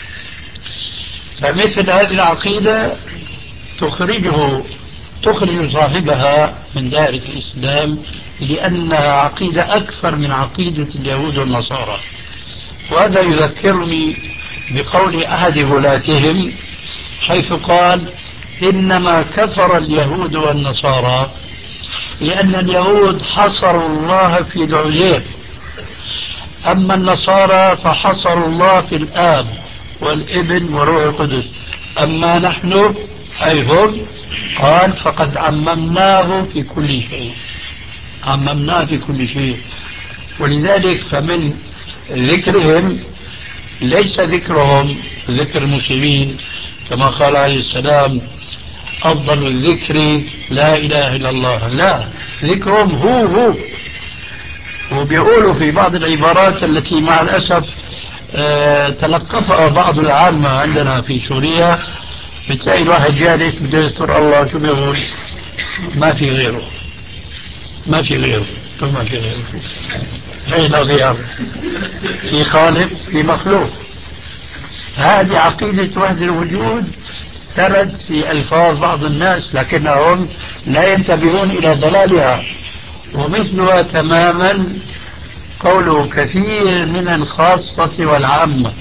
فمثل هذه العقيدة تخرجه تخرج صاحبها من دائرة الإسلام لأنها عقيدة أكثر من عقيدة اليهود والنصارى. وهذا يذكرني بقول أحد غلاتهم حيث قال إنما كفر اليهود والنصارى لأن اليهود حصروا الله في العزير، أما النصارى فحصروا الله في الآب والابن وروح القدس، أما نحن أي هم قال فقد عممناه في كل شيء، عممناه في كل شيء. ولذلك فمن ذكرهم ليس ذكرهم ذكر المسلمين كما قال عليه السلام أفضل الذكر لا إله إلا الله، لا، ذكرهم هو هو. وبيقولوا في بعض العبارات التي مع الأسف اه تلقفها بعض العامة عندنا في سوريا، بتلاقي الواحد جالس بده يذكر الله شو بيقول؟ ما في غيره، ما في غيره، ما في غيره، هي لا غير، في خالق في مخلوق. هذه عقيدة وحدة الوجود سرد في ألفاظ بعض الناس لكنهم لا ينتبهون إلى ضلالها. ومثلها تماما قوله كثير من الخاصة والعامة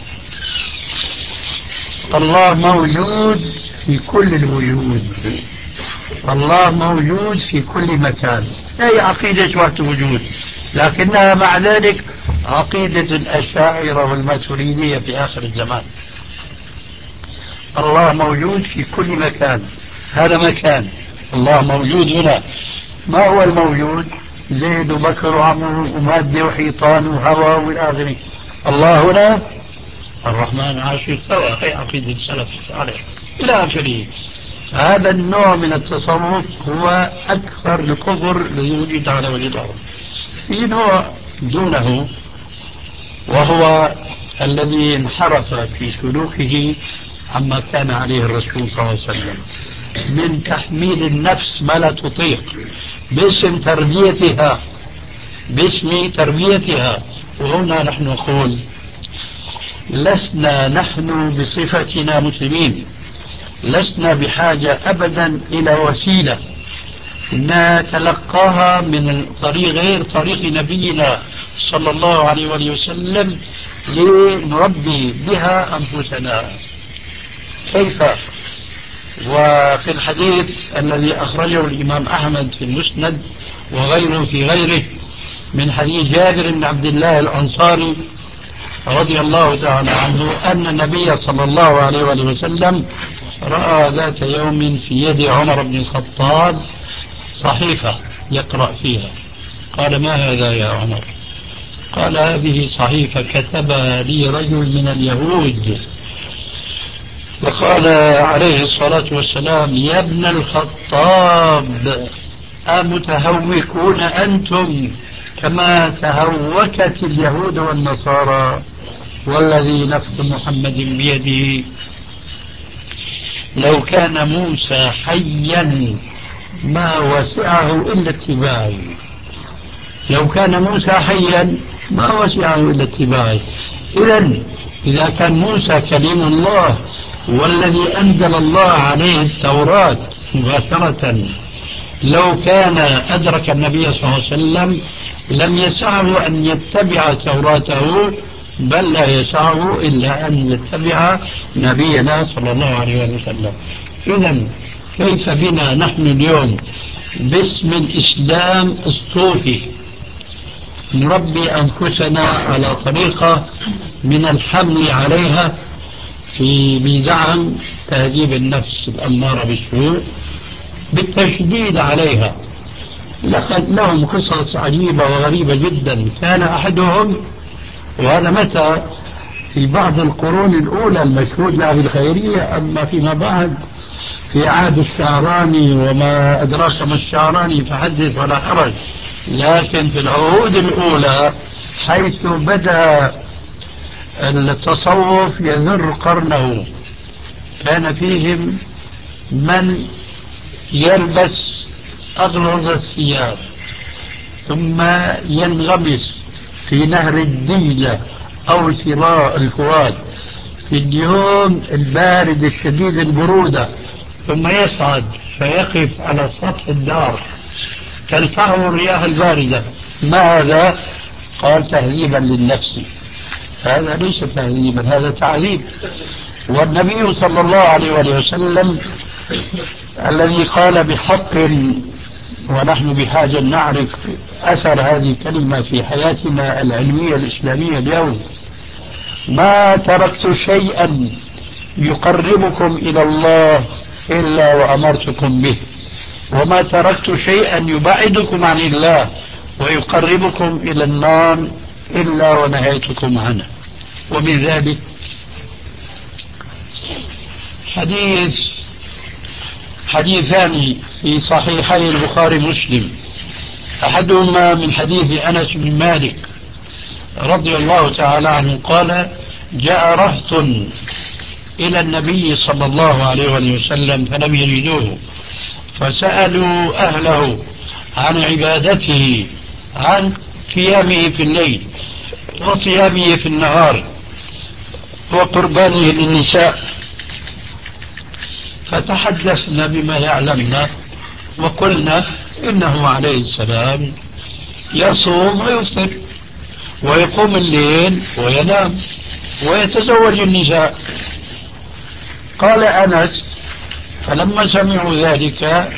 الله موجود في كل الوجود، الله موجود في كل مكان. هي عقيدة وحدة الوجود، لكنها مع ذلك عقيدة الأشاعرة والماتريدية في آخر الزمان. الله موجود في كل مكان، هذا مكان، الله موجود هنا. ما هو الموجود؟ زيد وبكر وعمر ومادة وحيطان وهواء والآخر. الله هنا الرحمن عاشر سوا، هي عقيدة السلف الصالح إلى آخره. هذا النوع من التصرف هو أكثر الكفر الذي وجد على وجه الأرض. في نوع دونه وهو الذي انحرف في سلوكه عما كان عليه الرسول صلى الله عليه وسلم من تحميل النفس ما لا تطيق باسم تربيتها، باسم تربيتها. وهنا نحن نقول لسنا نحن بصفتنا مسلمين لسنا بحاجة أبدا إلى وسيلة نتلقاها من طريق غير طريق نبينا صلى الله عليه وآله وسلم لنربي بها أنفسنا. كيف؟ وفي الحديث الذي أخرجه الإمام أحمد في المسند وغيره في غيره من حديث جابر بن عبد الله الأنصاري رضي الله تعالى عنه أن النبي صلى الله عليه وآله وسلم رأى ذات يوم في يد عمر بن الخطاب صحيفة يقرأ فيها. قال ما هذا يا عمر؟ قال هذه صحيفة كتبها لي رجل من اليهود. فقال عليه الصلاة والسلام يا ابن الخطاب أمتهوكون أنتم كما تهوكت اليهود والنصارى؟ والذي نفس محمد بيده لو كان موسى حيا ما وسعه إلا اتباعي، لو كان موسى حيا ما وسعه إلا اتباعي. إذن إذا كان موسى كليم الله والذي أنزل الله عليه التوراة مباشرة لو كان أدرك النبي صلى الله عليه وسلم لم يسعه أن يتبع توراته، بل لا يسعه إلا أن يتبع نبينا صلى الله عليه وسلم. إذن كيف بنا نحن اليوم باسم الإسلام الصوفي نربي أنفسنا على طريقة من الحمل عليها في بزعم تهذيب النفس الأمارة بالسوء بالتشديد عليها. لقد لهم قصص عجيبة وغريبة جدا. كان أحدهم، وهذا متى في بعض القرون الأولى المشهود لها بالخيرية، أما فيما بعد في عهد الشعراني وما أدراك ما الشعراني فحدث ولا حرج، لكن في العهود الأولى حيث بدأ التصوف يذر قرنه كان فيهم من يلبس أغلظ الثياب ثم ينغمس في نهر الدجلة أو الفرات في اليوم البارد الشديد البرودة، ثم يصعد فيقف على سطح الدار تلفعه الرياح الباردة. ما هذا؟ قال تهذيبا للنفس. هذا ليس تهذيبا، هذا تعذيب. والنبي صلى الله عليه وسلم الذي قال بحق، ونحن بحاجة نعرف أثر هذه الكلمة في حياتنا العلمية الإسلامية اليوم: ما تركت شيئا يقربكم إلى الله إلا وأمرتكم به، وما تركت شيئا يبعدكم عن الله ويقربكم إلى النار إلا ونهيتكم عنه. ومن ذلك حديث حديثان في صحيحي البخاري ومسلم، أحدهما من حديث أنس بن مالك رضي الله تعالى عنه قال: جاء رهط إلى النبي صلى الله عليه وسلم فلم يجدوه، فسألوا أهله عن عبادته، عن قيامه في الليل وصيامه في النهار وقربانه للنساء، فتحدثنا بما يعلمنا وقلنا إنه عليه السلام يصوم ويفطر ويقوم الليل وينام ويتزوج النساء. قال أنس: فلما سمعوا ذلك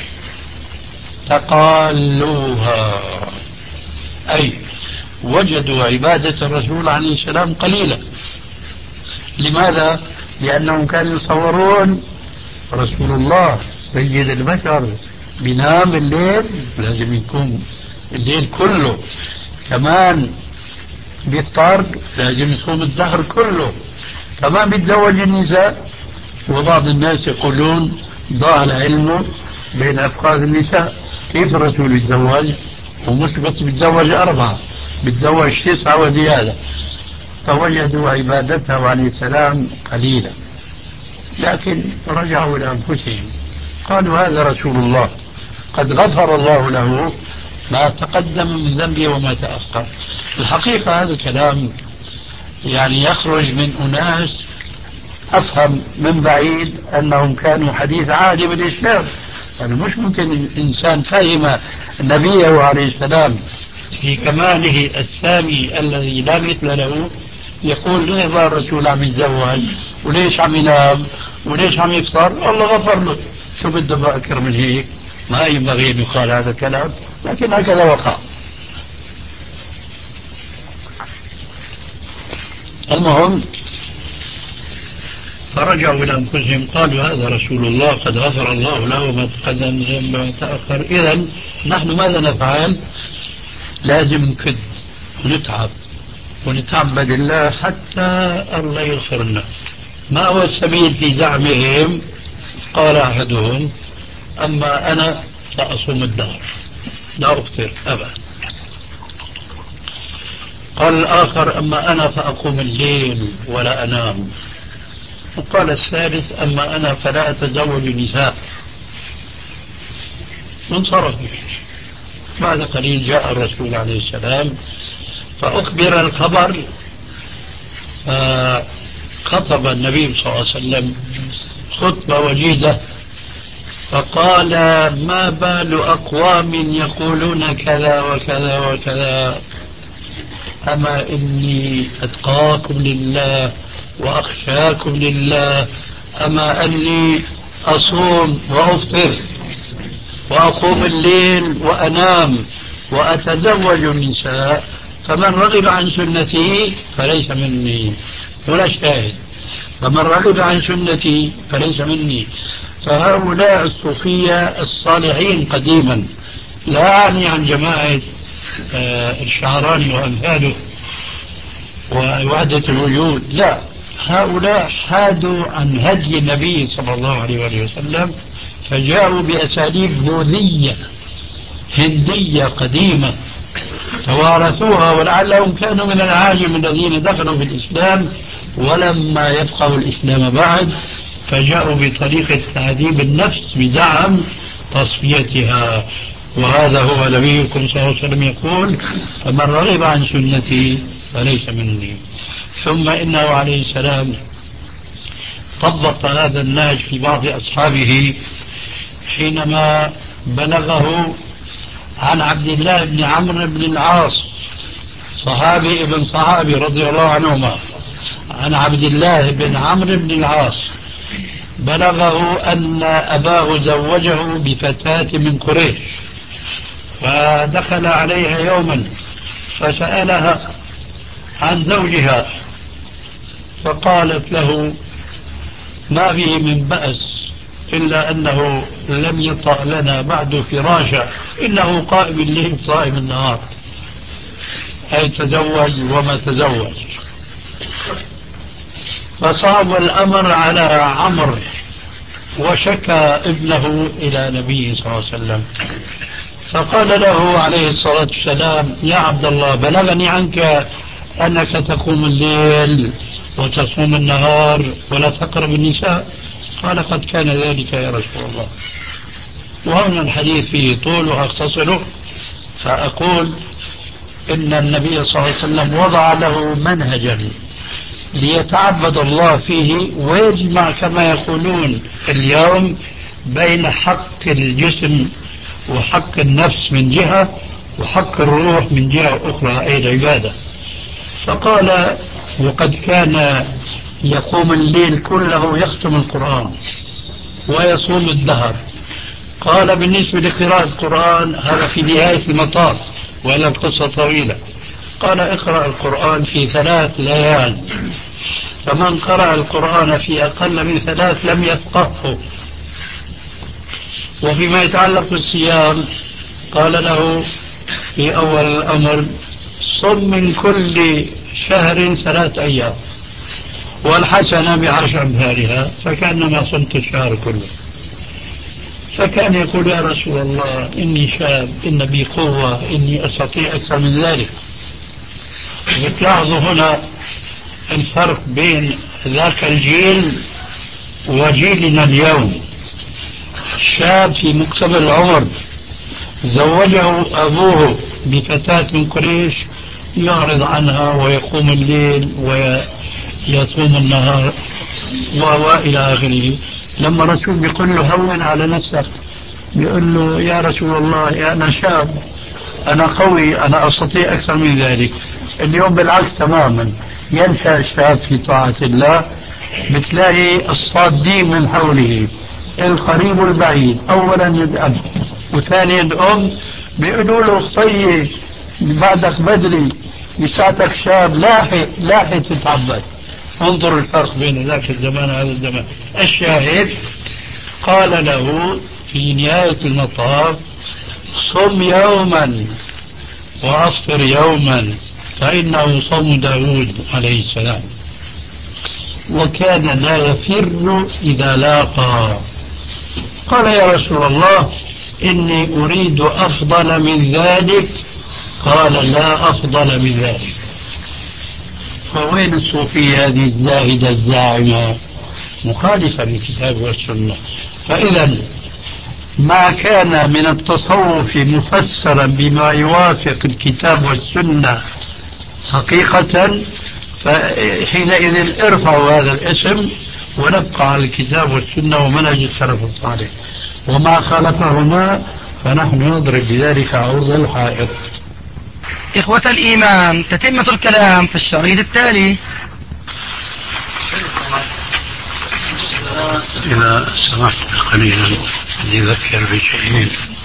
تقالوها، أي وجدوا عبادة الرسول عليه السلام قليلة. لماذا؟ لأنهم كانوا يصورون رسول الله سيد البشر بينام الليل، لازم يكون الليل كله، كمان بيفطر لازم يصوم الدهر كله، كمان بيتزوج النساء. وبعض الناس يقولون ضاع العلم بين أفخاذ النساء، كيف الرسول يتزوج؟ ومش بس بيتزوج أربعة، بيتزوج تسعة وزيادة. فوجدوا عبادته عليه السلام قليلة، لكن رجعوا إلى أنفسهم قالوا: هذا رسول الله قد غفر الله له ما تقدم من ذنبه وما تأخر. الحقيقة هذا الكلام يعني يخرج من أناس أفهم من بعيد أنهم كانوا حديث عهد بالإسلام. يعني مش ممكن الإنسان فهم نبيه عليه السلام في كماله السامي الذي لا مثل له يقول: ليه بقى الرسول عم يتزوج وليش عم ينام وليش عم يفطر؟ الله غفر له. شو بده بقى أكثر من هيك؟ ما ينبغي أن يقال هذا الكلام، لكن هكذا وقع. المهم فرجعوا إلى أنفسهم قالوا: هذا رسول الله قد غفر الله له ما تقدم وما تأخر. إذن نحن ماذا نفعل؟ لازم نكد ونتعب ونتعبد الله حتى الله يغفر لنا. ما هو السبيل في زعمهم؟ قال أحدهم: أما أنا فأصوم الدهر لا أفطر أبدا. قال الآخر: أما أنا فأقوم الليل ولا أنام. وقال الثالث: أما أنا فلا أتزوج النساء. وانصرف. بعد قليل جاء الرسول عليه السلام فأخبر الخبر، فخطب النبي صلى الله عليه وسلم خطبة وجيزة فقال: ما بال أقوام يقولون كذا وكذا وكذا، أما إني أتقاكم لله وأخشاكم لله، أما أني أصوم وأفطر وأقوم الليل وأنام وأتزوج النساء، فمن رغب عن سنتي فليس مني. ولا شاهد: فمن رغب عن سنتي فليس مني. فهؤلاء الصوفية الصالحين قديما، لا أعني عن جماعة الشعراني وأمثاله ووحدة الوجود، لا، هؤلاء حادوا عن هدي النبي صلى الله عليه وسلم، فجاءوا بأساليب بوذية هندية قديمة توارثوها، ولعلهم كانوا من العاجم الذين دخلوا في الإسلام ولما يفقهوا الإسلام بعد، فجاءوا بطريقة تعذيب النفس بدعم تصفيتها. وهذا هو نبيكم صلى الله عليه وسلم يقول: فمن رغب عن سنتي فليس مني. ثم إنه عليه السلام طبق هذا النهج في بعض أصحابه حينما بلغه عن عبد الله بن عمرو بن العاص صحابي ابن صحابي رضي الله عنهما عن عبد الله بن عمرو بن العاص بلغه أن أباه زوجه بفتاة من قريش، فدخل عليها يوما فسألها عن زوجها، فقالت له ما به من بأس إلا أنه لم يطأ لنا بعد فراشا، إنه قائم الليل صائم النهار، أي تزوج وما تزوج. فصعب الأمر على عمرو وشكى ابنه إلى النبي صلى الله عليه وسلم، فقال له عليه الصلاة والسلام يا عبد الله بلغني عنك أنك تقوم الليل وتصوم النهار ولا تقرب النساء. قال قد كان ذلك يا رسول الله. وهنا الحديث فيه طول وأختصره، فأقول إن النبي صلى الله عليه وسلم وضع له منهجا ليتعبد الله فيه ويجمع كما يقولون اليوم بين حق الجسم وحق النفس من جهة وحق الروح من جهة أخرى أي العبادة. فقال وقد كان يقوم الليل كله يختم القرآن ويصوم الدهر. قال بالنسبة لقراءة القرآن هذا في نهاية المطاف وإلا القصة طويلة. قال اقرأ القرآن في ثلاث ليال، فمن قرأ القرآن في أقل من ثلاث لم يفقهه. وفيما يتعلق بالصيام قال له في أول الأمر صم من كل شهر ثلاث أيام والحسنة بعشر أمثالها فكأنما صمت الشهر كله. فكان يقول يا رسول الله إني شاب إن بي قوة إني أستطيع أكثر من ذلك. بتلاحظوا هنا الفرق بين ذاك الجيل وجيلنا اليوم. شاب في مقتبل العمر زوجه أبوه بفتاة من قريش يعرض عنها ويقوم الليل ويصوم النهار وإلى آخره. لما الرسول بيقول له هون على نفسك بيقول له يا رسول الله أنا شاب أنا قوي أنا أستطيع أكثر من ذلك. اليوم بالعكس تماما، ينشأ الشاب في طاعة الله بتلاقي الصادين من حوله القريب والبعيد، أولا الأب وثانيا الأم بيقولوا له طيب بعدك بدري لساتك شاب لاحق لاحق تتعبد. انظر الفرق بين ذاك الزمان وهذا الزمان. الشاهد قال له في نهاية المطاف صم يوما وأفطر يوما فإنه صوم داود عليه السلام، وكان لا يفر إذا لاقى. قال يا رسول الله إني أريد أفضل من ذلك. قال لا أفضل من ذلك. فوين الصوفية هذه الزاهدة الزاعمة مخالفة للكتاب والسنة؟ فإذا ما كان من التصوف مفسرا بما يوافق الكتاب والسنة حقيقة فحينئذ ارفعوا هذا الاسم ونبقى على الكتاب والسنة ومنهج السلف الصالح، وما خالفهما فنحن نضرب بذلك عرض الحائط. إخوة الإيمان، تتمة الكلام في الشريط التالي. إذا سمحت قليلا أذكر بشيئين.